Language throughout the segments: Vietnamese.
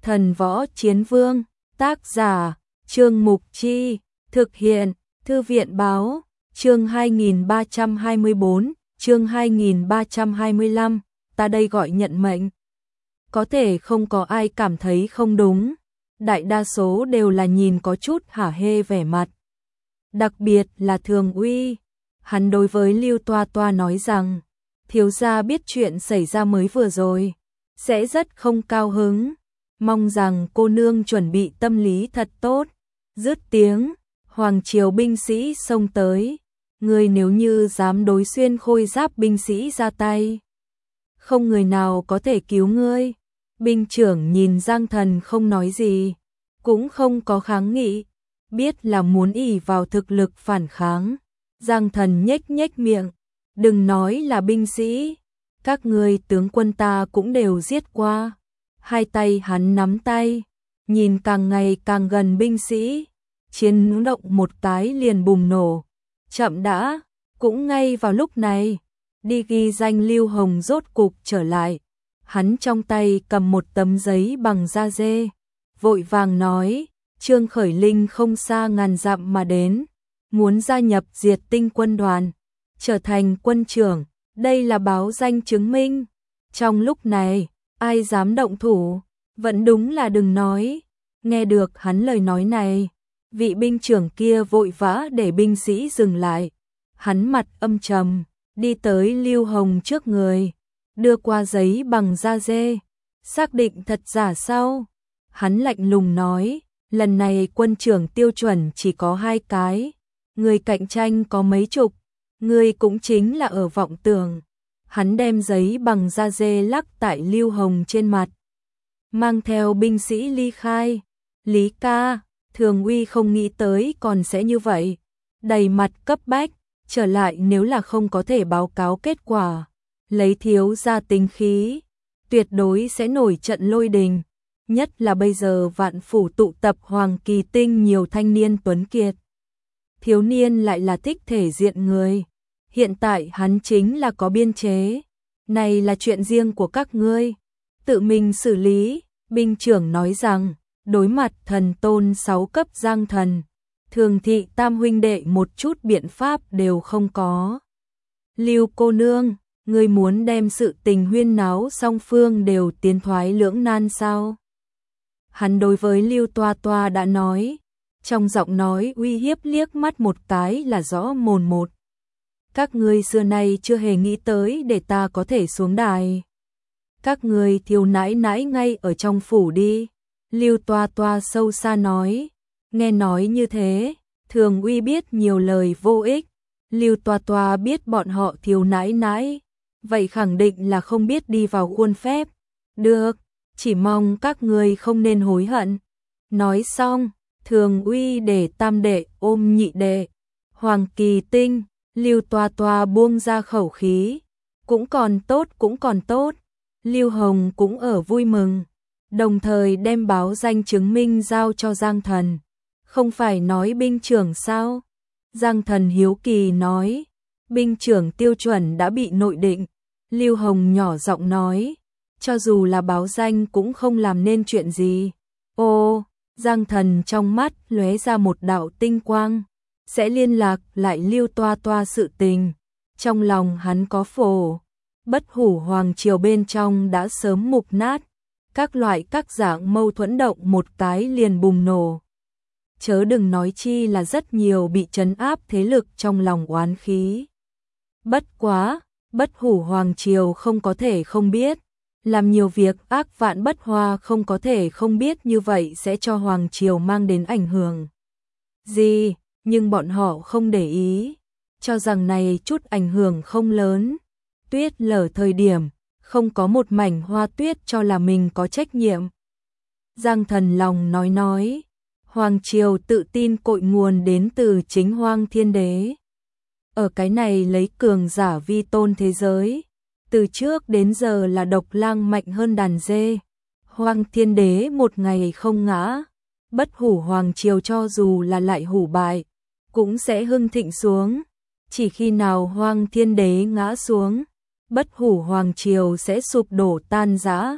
Thần Võ Chiến Vương, tác giả, Trương Mục Chi, thực hiện, Thư viện Báo, chương 2324, chương 2325, ta đây gọi nhận mệnh. Có thể không có ai cảm thấy không đúng, đại đa số đều là nhìn có chút hả hê vẻ mặt. Đặc biệt là Thường Uy, hắn đối với Lưu Toa Toa nói rằng, thiếu gia biết chuyện xảy ra mới vừa rồi, sẽ rất không cao hứng, mong rằng cô nương chuẩn bị tâm lý thật tốt. Dứt tiếng, hoàng triều binh sĩ xông tới, người nếu như dám đối xuyên khôi giáp binh sĩ ra tay, không người nào có thể cứu ngươi. Binh trưởng nhìn Giang Thần không nói gì, cũng không có kháng nghị, biết là muốn ỷ vào thực lực phản kháng. Giang Thần nhếch nhếch miệng, đừng nói là binh sĩ, các ngươi tướng quân ta cũng đều giết qua. Hai tay hắn nắm tay, nhìn càng ngày càng gần binh sĩ, chiến động một cái liền bùng nổ. Chậm đã, cũng ngay vào lúc này, đi ghi danh Lưu Hồng rốt cục trở lại. Hắn trong tay cầm một tấm giấy bằng da dê, vội vàng nói, Trương Khởi Linh không xa ngàn dặm mà đến, muốn gia nhập Diệt Tinh quân đoàn, trở thành quân trưởng, đây là báo danh chứng minh. Trong lúc này, ai dám động thủ, vẫn đúng là đừng nói. Nghe được hắn lời nói này, vị binh trưởng kia vội vã để binh sĩ dừng lại. Hắn mặt âm trầm, đi tới Lưu Hồng trước người, đưa qua giấy bằng da dê, xác định thật giả sau. Hắn lạnh lùng nói, lần này quân trưởng tiêu chuẩn chỉ có 2 cái, người cạnh tranh có mấy chục, người cũng chính là ở vọng tưởng. Hắn đem giấy bằng da dê lắc tại Lưu Hồng trên mặt, mang theo binh sĩ ly khai. Lý ca, Thường Uy không nghĩ tới còn sẽ như vậy, đầy mặt cấp bách, trở lại nếu là không có thể báo cáo kết quả, lấy thiếu gia tính khí, tuyệt đối sẽ nổi trận lôi đình. Nhất là bây giờ vạn phủ tụ tập Hoàng Kỳ Tinh nhiều thanh niên tuấn kiệt, thiếu niên lại là thích thể diện người. Hiện tại hắn chính là có biên chế, này là chuyện riêng của các ngươi, tự mình xử lý. Binh trưởng nói rằng, đối mặt thần tôn 6 cấp Giang Thần, Thường thị tam huynh đệ một chút biện pháp đều không có. Lưu cô nương, ngươi muốn đem sự tình huyên náo song phương đều tiến thoái lưỡng nan sao? Hắn đối với Lưu Toa Toa đã nói, trong giọng nói uy hiếp liếc mắt một cái là rõ mồn một. Các ngươi xưa nay chưa hề nghĩ tới để ta có thể xuống đài. Các ngươi thiếu nãi nãi ngay ở trong phủ đi. Lưu Toa Toa sâu xa nói. Nghe nói như thế, Thường Uy biết nhiều lời vô ích. Lưu Toa Toa biết bọn họ thiếu nãi nãi, vậy khẳng định là không biết đi vào khuôn phép. Được, chỉ mong các ngươi không nên hối hận. Nói xong, Thường Uy để tam đệ ôm nhị đệ. Hoàng Kỳ Tinh, Lưu Toa Toa buông ra khẩu khí. Cũng còn tốt, cũng còn tốt. Lưu Hồng cũng ở vui mừng, đồng thời đem báo danh chứng minh giao cho Giang Thần. Không phải nói binh trưởng sao? Giang Thần hiếu kỳ nói, binh trưởng tiêu chuẩn đã bị nội định. Lưu Hồng nhỏ giọng nói, cho dù là báo danh cũng không làm nên chuyện gì. Ô, Giang Thần trong mắt lóe ra một đạo tinh quang, sẽ liên lạc lại Lưu Toa Toa sự tình. Trong lòng hắn có phổ, Bất Hủ hoàng triều bên trong đã sớm mục nát, các loại các dạng mâu thuẫn động một cái liền bùng nổ. Chớ đừng nói chi là rất nhiều bị trấn áp thế lực trong lòng oán khí. Bất quá, Bất Hủ hoàng triều không có thể không biết, làm nhiều việc ác vạn bất hoa không có thể không biết, như vậy sẽ cho hoàng triều mang đến ảnh hưởng gì, nhưng bọn họ không để ý, cho rằng này chút ảnh hưởng không lớn. Tuyết lở thời điểm, không có một mảnh hoa tuyết cho là mình có trách nhiệm. Giang Thần lòng nói, hoàng triều tự tin cội nguồn đến từ chính Hoang Thiên Đế. Ở cái này lấy cường giả vi tôn thế giới, từ trước đến giờ là độc lang mạnh hơn đàn dê. Hoang Thiên Đế một ngày không ngã, Bất Hủ hoàng triều cho dù là lại hủ bại, cũng sẽ hưng thịnh xuống. Chỉ khi nào Hoang Thiên Đế ngã xuống, Bất Hủ hoàng triều sẽ sụp đổ tan rã.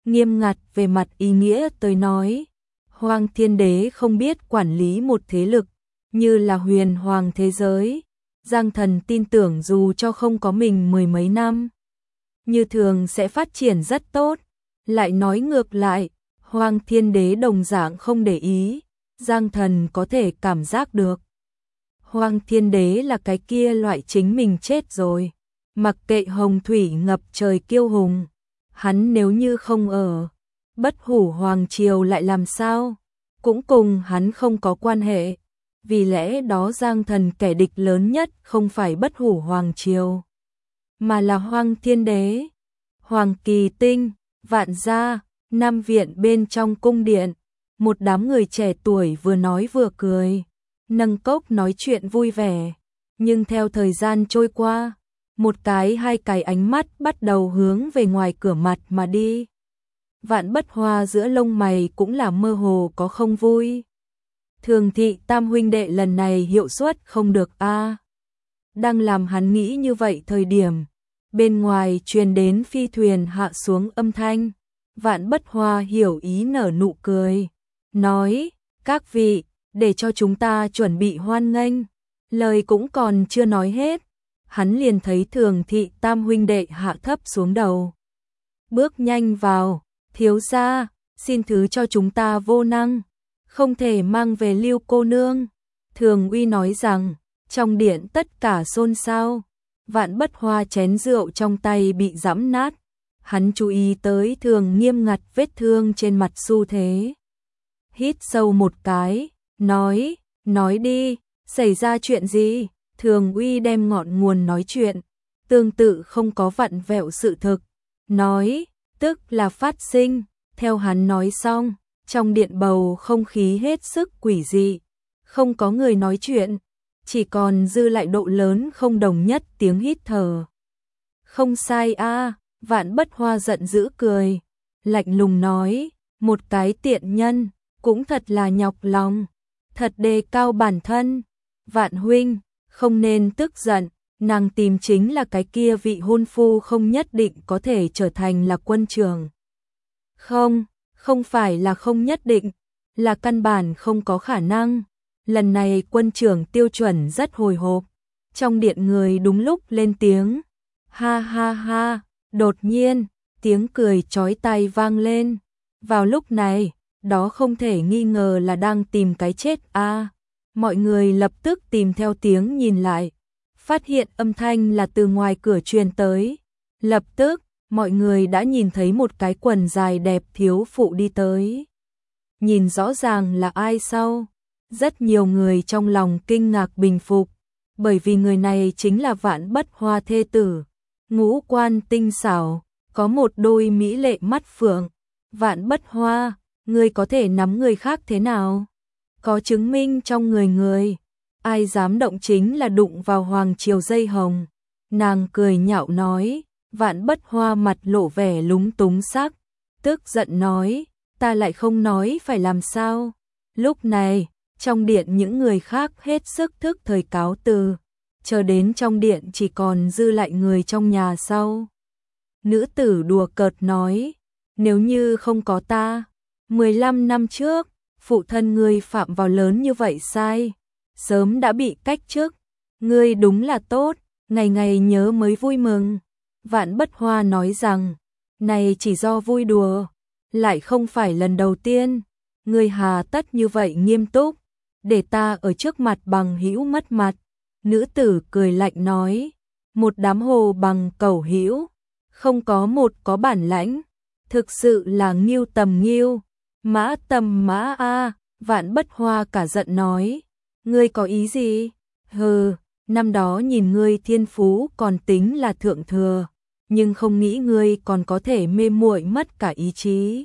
Nghiêm ngặt về mặt ý nghĩa tới nói, Hoàng Thiên Đế không biết quản lý một thế lực như là huyền hoàng thế giới. Giang Thần tin tưởng dù cho không có mình mười mấy năm, như thường sẽ phát triển rất tốt. Lại nói ngược lại, Hoàng Thiên Đế đồng dạng không để ý, Giang Thần có thể cảm giác được. Hoàng Thiên Đế là cái kia loại chính mình chết rồi, mặc kệ hồng thủy ngập trời kiêu hùng, hắn nếu như không ở, Bất Hủ Hoàng Triều lại làm sao, cũng cùng hắn không có quan hệ. Vì lẽ đó Giang Thần kẻ địch lớn nhất không phải Bất Hủ Hoàng Triều, mà là Hoàng Thiên Đế. Hoàng Kỳ Tinh, Vạn Gia, Nam viện bên trong cung điện, một đám người trẻ tuổi vừa nói vừa cười, nâng cốc nói chuyện vui vẻ. Nhưng theo thời gian trôi qua, một cái hai cái ánh mắt bắt đầu hướng về ngoài cửa mặt mà đi. Vạn Bất Hoa giữa lông mày cũng là mơ hồ có không vui. Thường thị tam huynh đệ lần này hiệu suất không được a. Đang làm hắn nghĩ như vậy thời điểm, bên ngoài truyền đến phi thuyền hạ xuống âm thanh. Vạn Bất Hoa hiểu ý nở nụ cười, nói, các vị, để cho chúng ta chuẩn bị hoan nghênh. Lời cũng còn chưa nói hết, hắn liền thấy Thường thị tam huynh đệ hạ thấp xuống đầu. Bước nhanh vào, thiếu gia, xin thứ cho chúng ta vô năng, không thể mang về Lưu cô nương. Thường Uy nói rằng, trong điện tất cả xôn xao. Vạn Bất Hoa chén rượu trong tay bị giẫm nát. Hắn chú ý tới Thường Nghiêm ngặt vết thương trên mặt xu thế. Hít sâu một cái, nói đi, xảy ra chuyện gì? Thường Uy đem ngọn nguồn nói chuyện, tương tự không có vặn vẹo sự thực, nói, tức là phát sinh. Theo hắn nói xong, trong điện bầu không khí hết sức quỷ dị, không có người nói chuyện, chỉ còn dư lại độ lớn không đồng nhất tiếng hít thở. Không sai a. Vạn Bất Hoa giận dữ cười, lạnh lùng nói, một cái tiện nhân, cũng thật là nhọc lòng, thật đề cao bản thân. Vạn huynh, không nên tức giận, nàng tìm chính là cái kia vị hôn phu không nhất định có thể trở thành là quân trưởng. Không phải là không nhất định, là căn bản không có khả năng. Lần này quân trưởng tiêu chuẩn rất hồi hộp, trong điện người đúng lúc lên tiếng, ha ha ha. Đột nhiên, tiếng cười chói tai vang lên. Vào lúc này, đó không thể nghi ngờ là đang tìm cái chết a. Mọi người lập tức tìm theo tiếng nhìn lại, phát hiện âm thanh là từ ngoài cửa truyền tới. Lập tức, mọi người đã nhìn thấy một cái quần dài đẹp thiếu phụ đi tới. Nhìn rõ ràng là ai sau, rất nhiều người trong lòng kinh ngạc bình phục, bởi vì người này chính là Vạn Bất Hoa thê tử. Ngũ quan tinh xảo, có một đôi mỹ lệ mắt phượng. Vạn Bất Hoa, ngươi có thể nắm người khác thế nào? Có chứng minh trong người, ai dám động chính là đụng vào hoàng triều dây hồng. Nàng cười nhạo nói. Vạn Bất Hoa mặt lộ vẻ lúng túng sắc, tức giận nói, ta lại không nói phải làm sao. Lúc này, trong điện những người khác hết sức thức thời cáo từ, chờ đến trong điện chỉ còn dư lại người trong nhà sau. Nữ tử đùa cợt nói, nếu như không có ta, 15 năm trước, phụ thân ngươi phạm vào lớn như vậy sai, sớm đã bị cách chức, ngươi đúng là tốt, ngày ngày nhớ mới vui mừng. Vạn Bất Hoa nói rằng, này chỉ do vui đùa, lại không phải lần đầu tiên, ngươi hà tất như vậy nghiêm túc, để ta ở trước mặt bằng hữu mất mặt. Nữ tử cười lạnh nói, một đám hồ bằng cẩu hữu, không có một có bản lãnh, thực sự là nghiêu tầm nghiêu, mã tầm mã a. Vạn Bất Hoa cả giận nói, ngươi có ý gì? Hừ, năm đó nhìn ngươi thiên phú còn tính là thượng thừa, nhưng không nghĩ ngươi còn có thể mê muội mất cả ý chí.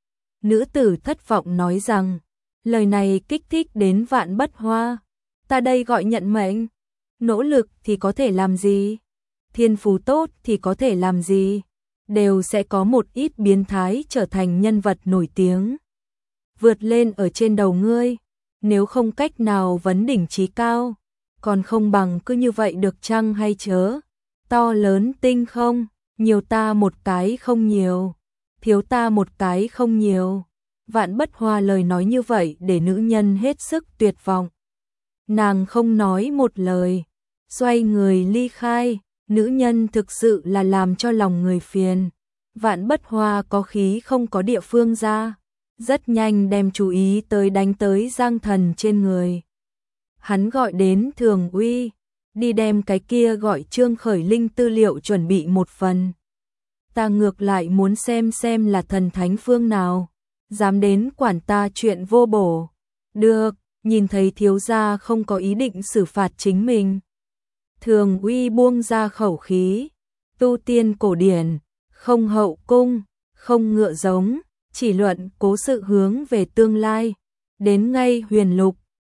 Nữ tử thất vọng nói rằng, lời này kích thích đến Vạn Bất Hoa, ta đây gọi nhận mệnh, nỗ lực thì có thể làm gì, thiên phú tốt thì có thể làm gì, đều sẽ có một ít biến thái trở thành nhân vật nổi tiếng, vượt lên ở trên đầu ngươi, nếu không cách nào vấn đỉnh chí cao, còn không bằng cứ như vậy được chăng hay chớ. To lớn tinh không, nhiều ta một cái không nhiều. thiếu ta một cái không nhiều. Vạn Bất Hoa lời nói như vậy để nữ nhân hết sức tuyệt vọng. Nàng không nói một lời, xoay người ly khai, nữ nhân thực sự là làm cho lòng người phiền. Vạn Bất Hoa có khí không có địa phương ra, rất nhanh đem chú ý đánh tới Giang Thần trên người. Hắn gọi đến Thường Uy, đi đem cái kia gọi Trương Khởi Linh tư liệu chuẩn bị một phần. Ta ngược lại muốn xem là thần thánh phương nào, dám đến quản ta chuyện vô bổ. Được, nhìn thấy thiếu gia không có ý định xử phạt chính mình. Thường Uy buông ra khẩu khí, tu tiên cổ điển, không hậu cung, không ngựa giống, chỉ luận cố sự hướng về tương lai. Đến ngay Huyền Lục,